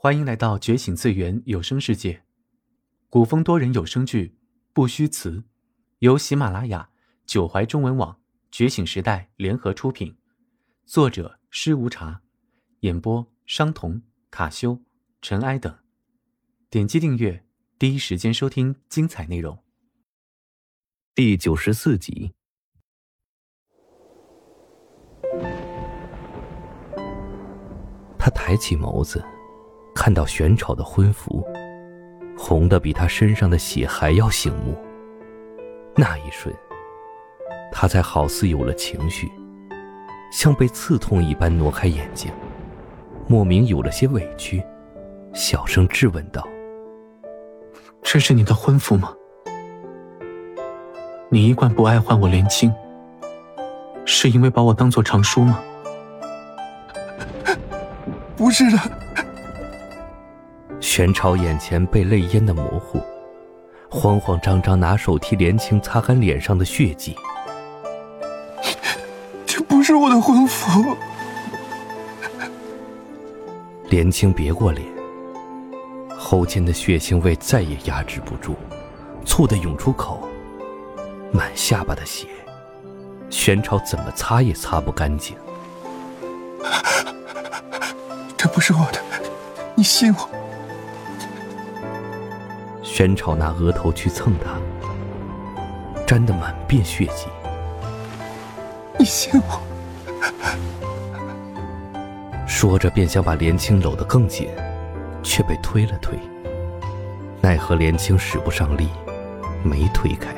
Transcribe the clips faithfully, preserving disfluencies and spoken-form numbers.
欢迎来到觉醒次元有声世界，古风多人有声剧《不虚词》，由喜马拉雅、九怀中文网、觉醒时代联合出品，作者施无茶，演播商童、卡修、尘埃等。点击订阅，第一时间收听精彩内容。 第九十四集。他抬起眸子，看到玄草的婚服，红的比他身上的血还要醒目。那一瞬，他才好似有了情绪，像被刺痛一般挪开眼睛，莫名有了些委屈，小声质问道： 这是你的婚服吗？你一贯不爱唤我莲青，是因为把我当作常叔吗？ 不是的。 玄草眼前被泪淹得模糊，慌慌张张拿手替莲青擦干脸上的血迹。 这不是我的婚服。 莲青别过脸，喉间的血腥味再也压制不住，醋地涌出口，满下巴的血，玄草怎么擦也擦不干净。 这不是我的，你信我。 玄草拿额头去蹭他，沾得满遍血迹。 你信我。 说着便想把莲青搂得更紧，却被推了推，奈何莲青使不上力，没推开。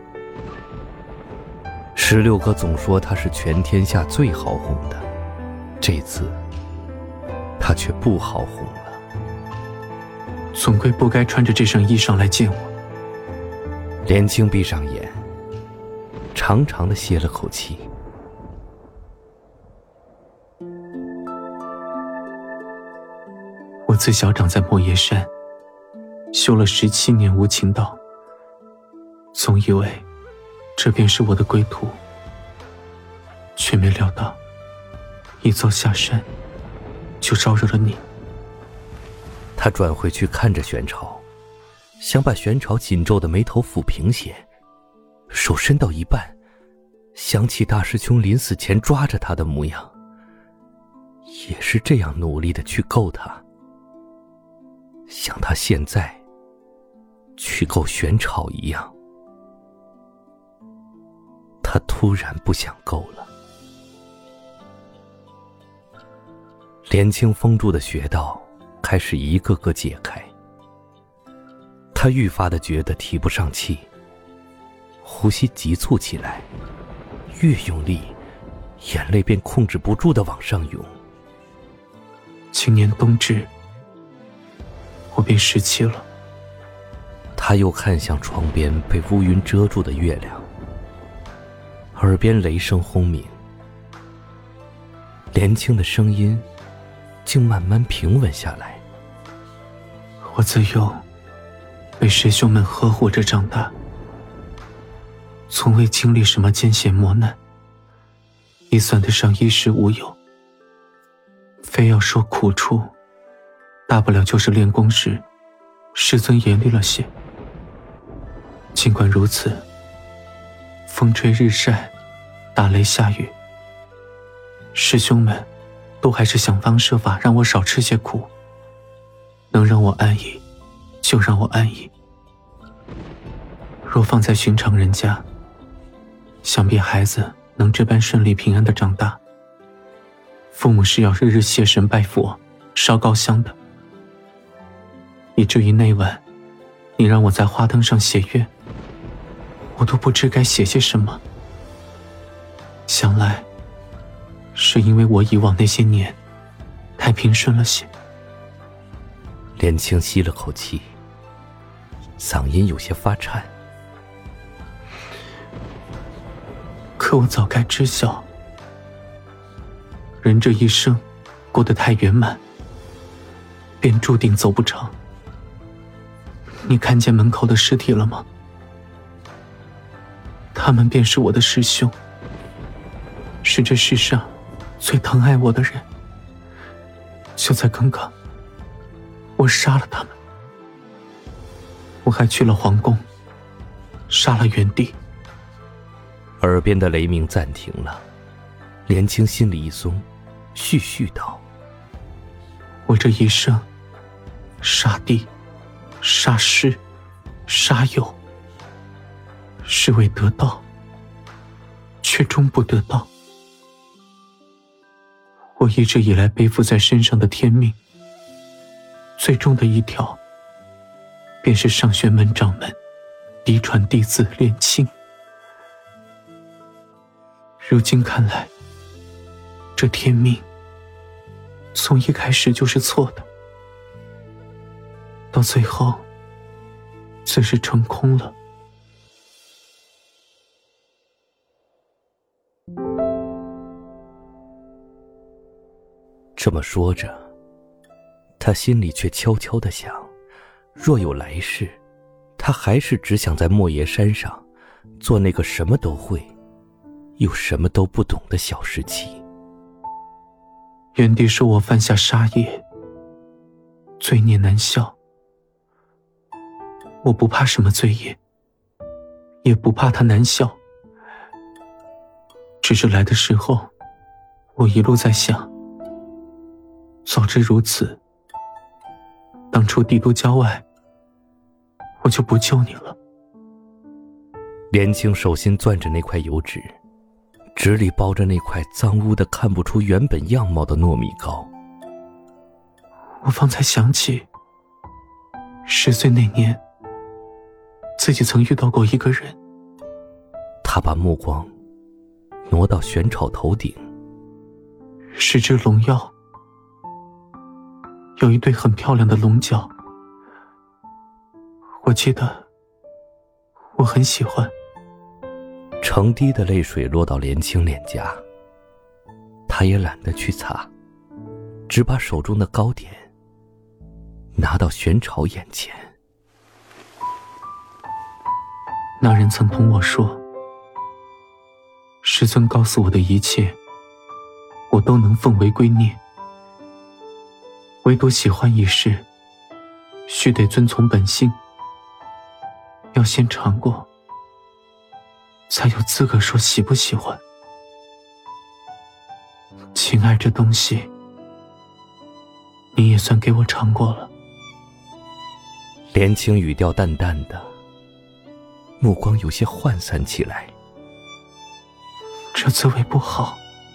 十六哥总说他是全天下最好哄的，这次他却不好哄了。 总归不该穿着这身衣裳来见我。 莲青闭上眼，长长的歇了口气。 我自小长在莫耶山，修了十七年无情道，总以为这便是我的归途，却没料到一遭下山就招惹了你。 他转回去看着玄草，想把玄草紧皱的眉头抚平些，手伸到一半，想起大师兄临死前抓着他的模样，也是这样努力的去够他，像他现在去够玄草一样。他突然不想够了。莲青封住的穴道开始一个个解开，他愈发的觉得提不上气，呼吸急促起来，越用力，眼泪便控制不住的往上涌。 今年冬至，我便十七了。 他又看向窗边被乌云遮住的月亮，耳边雷声轰鸣，莲青的声音竟慢慢平稳下来。 我自幼被师兄们呵护着长大，从未经历什么艰险磨难，也算得上衣食无忧。非要说苦处，大不了就是练功时师尊严厉了些。尽管如此，风吹日晒，打雷下雨，师兄们都还是想方设法让我少吃些苦，能让我安逸就让我安逸。若放在寻常人家，想必孩子能这般顺利平安的长大，父母是要日日谢神拜佛烧高香的。以至于那晚你让我在花灯上写愿，我都不知该写些什么。想来是因为我以往那些年太平顺了些。 莲青吸了口气，嗓音有些发颤。 可我早该知晓，人这一生过得太圆满，便注定走不长。你看见门口的尸体了吗？他们便是我的师兄，是这世上最疼爱我的人。就在刚刚， 我杀了他们，我还去了皇宫，杀了元帝。 耳边的雷鸣暂停了，连青心里一松，絮絮道： 我这一生杀帝杀师杀友，是为得道，却终不得道。我一直以来背负在身上的天命，最重的一条便是上玄门掌门嫡传弟子连青。如今看来，这天命从一开始就是错的，到最后自是成空了。 这么说着，他心里却悄悄地想，若有来世，他还是只想在莫邪山上做那个什么都会又什么都不懂的小时期。 元帝说我犯下杀业，罪孽难消。我不怕什么罪业，也不怕它难消，只是来的时候，我一路在想，早知如此，当初帝都郊外，我就不救你了。 连青手心攥着那块油纸，纸里包着那块脏污的看不出原本样貌的糯米糕。 我方才想起，十岁那年，自己曾遇到过一个人。 他把目光挪到玄草头顶， 是只龙妖，有一对很漂亮的龙角。我记得我很喜欢。 成滴的泪水落到连青脸颊，他也懒得去擦，只把手中的糕点拿到玄草眼前。 那人曾同我说，师尊告诉我的一切，我都能奉为圭臬，唯独喜欢一事，须得遵从本性，要先尝过，才有资格说喜不喜欢。情爱这东西，你也算给我尝过了。 连青语调淡淡的，目光有些涣散起来。 这滋味不好，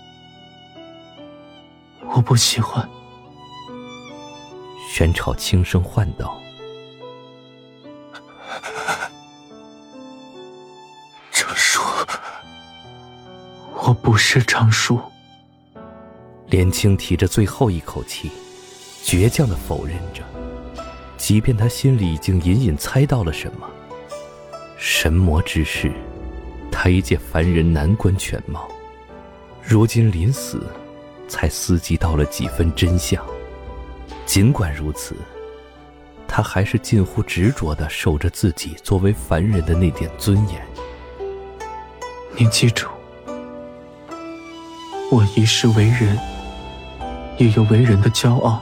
我不喜欢。 玄草轻声唤道： 长叔， 我不是长叔。 连青提着最后一口气，倔强地否认着，即便他心里已经隐隐猜到了什么。神魔之事，他一介凡人难观全貌，如今临死，才思及到了几分真相。尽管如此，他还是近乎执着地守着自己作为凡人的那点尊严。 您记住，我一世为人，也有为人的骄傲。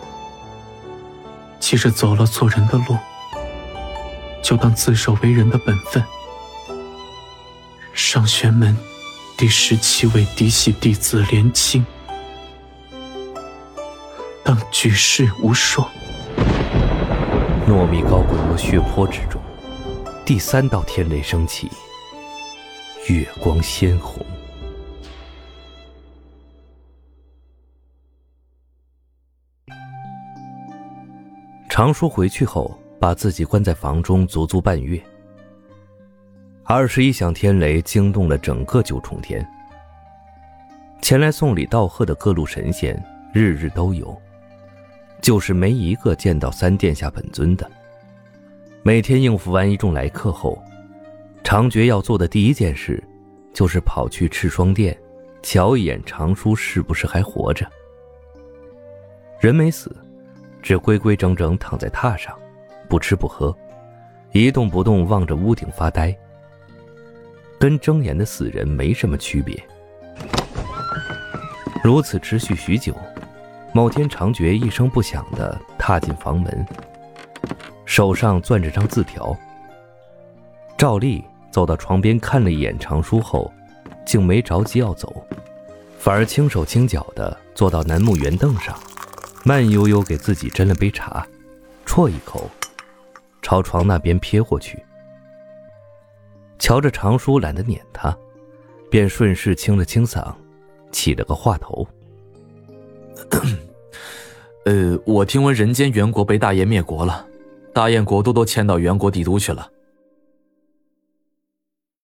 即使走了做人的路，就当自守为人的本分。上玄门第十七位嫡系弟子连青，当举世无双。 糯米糕滚入血泊之中，第三道天雷升起，月光鲜红。常叔回去后，把自己关在房中足足半月。二十一响天雷惊动了整个九重天，前来送礼道贺的各路神仙日日都有，就是没一个见到三殿下本尊的。每天应付完一众来客后，常觉要做的第一件事，就是跑去赤霜殿瞧一眼常叔是不是还活着。人没死，只规规整整躺在榻上，不吃不喝，一动不动望着屋顶发呆，跟睁眼的死人没什么区别。如此持续许久， 某天，长觉一声不响地踏进房门，手上攥着张字条。赵丽走到床边看了一眼长书后，竟没着急要走，反而轻手轻脚地坐到楠木圆凳上，慢悠悠给自己斟了杯茶，啜一口，朝床那边瞥过去。瞧着长书懒得撵他，便顺势清了清嗓，起了个话头。 呃，我听闻人间元国被大燕灭国了，大燕国都都迁到元国帝都去了。